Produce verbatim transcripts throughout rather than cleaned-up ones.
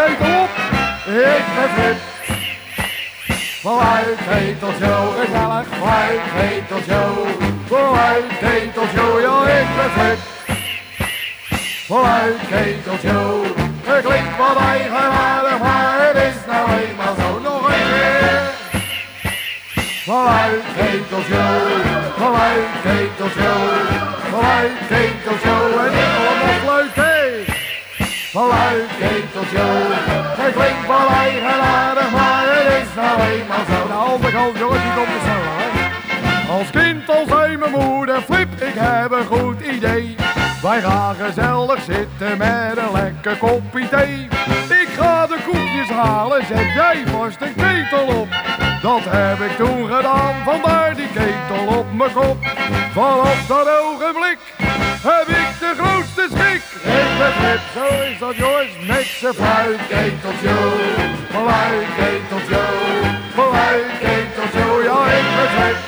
ketel op, ik ben Flip. Vanuit Ketelshow, gezellig, vanuit Ketelshow. Vanuit Ketelshow, ja ik ben Flip. Vanuit Ketelshow, het klinkt wat eigenaardig, maar het is nou eenmaal zo. Nog een keer. Vanuit Ketelshow, vanuit Ketelshow, vanuit Ketelshow en ik allemaal fluiten. Vanuit Ketelshow, het klinkt wel eigenaardig, maar het is nou eenmaal zo. Nou, andere kant, jongens, die komt er zo, hè. Als kind al zei mijn moeder, Flip, ik heb een goed idee. Wij gaan gezellig zitten met een lekker kopje thee. Ik ga de koekjes halen, zet jij vast een ketel op. Dat heb ik toen gedaan, vandaar die ketel op mijn kop. Vanaf dat ogenblik heb ik de grootste schrik. Ik ben Flip, zo is dat jongens, met z'n fluitketeltje. Fluitketeltje, fluitketeltje, ja ik ben Flip.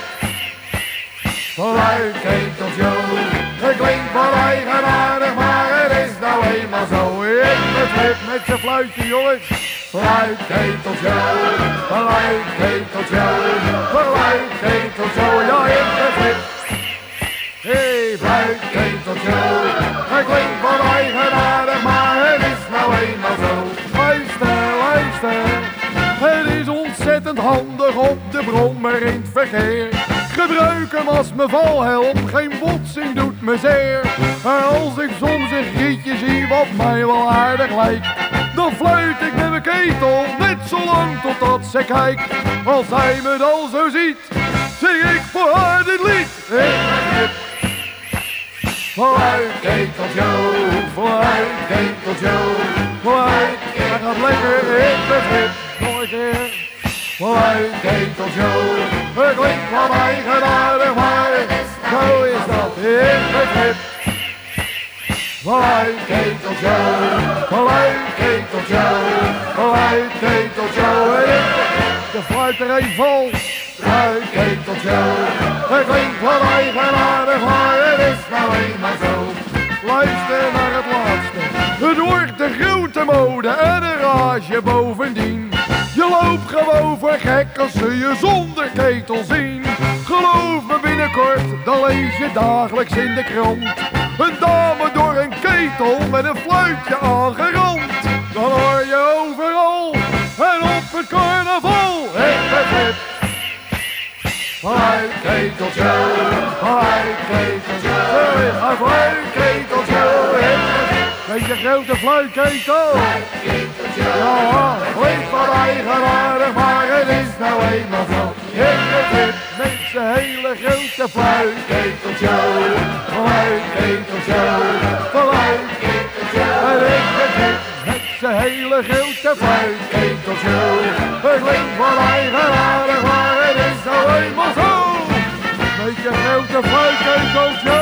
Fluitketeltje, het klinkt wel eigenaardig, maar het is nou eenmaal zo. Ik ben Flip met z'n fluitje jongens. Fluitketeltje, fluitketeltje, fluitketeltje, ja ik ben Flip. Hey, fluitketeltje, het klinkt wel eigenaardig, maar het is nou eenmaal zo. Luister, luister, het is ontzettend handig op de brommer in het verkeer. Gebruik hem als mijn valhelm, geen botsing doet me zeer. En als ik soms een grietje zie wat mij wel aardig lijkt, dan fluit ik met mijn ketel net zo lang totdat ze kijkt. Als zij me dan zo ziet, zing ik voor haar dit lied. Ik ben Flip. Fluitketeltje, fluitketeltje, fluit. Dat gaat lekker, ik ben Flip. Nog een keer. Fluitketeltje, het klinkt wat eigenaardig, maar zo is dat. Ik ben Flip. Fluitketeltje, fluitketeltje, fluitketeltje, de fluit er een vol. Fluitketeltje, het klinkt wat eigenaardig, maar het is nou eenmaal zo. Luister naar het laatste, het wordt de grote mode en een rage bovendien. Je loopt gewoon voor gek als ze je zonder ketel zien. Geloof me binnenkort, dan lees je dagelijks in de krant. Een dame door een ketel met een fluitje aangerand. Dan hoor je overal en op het carnaval. Ik ben Flip. Fluitketeltje, fluitketeltje, een fluitketeltje. Weet je grote fluitketel? Ja, klinkt wat eigenaardig, maar het is nou eenmaal zo. Ik ben Flip met z'n hele grote fluitketeltje. Fluitketeltje, fluitketeltje. En ik ben Flip met z'n hele grote fluitketeltje. Het klinkt wat eigenaardig, maar het is nou eenmaal zo. Met je grote fluitketeltje.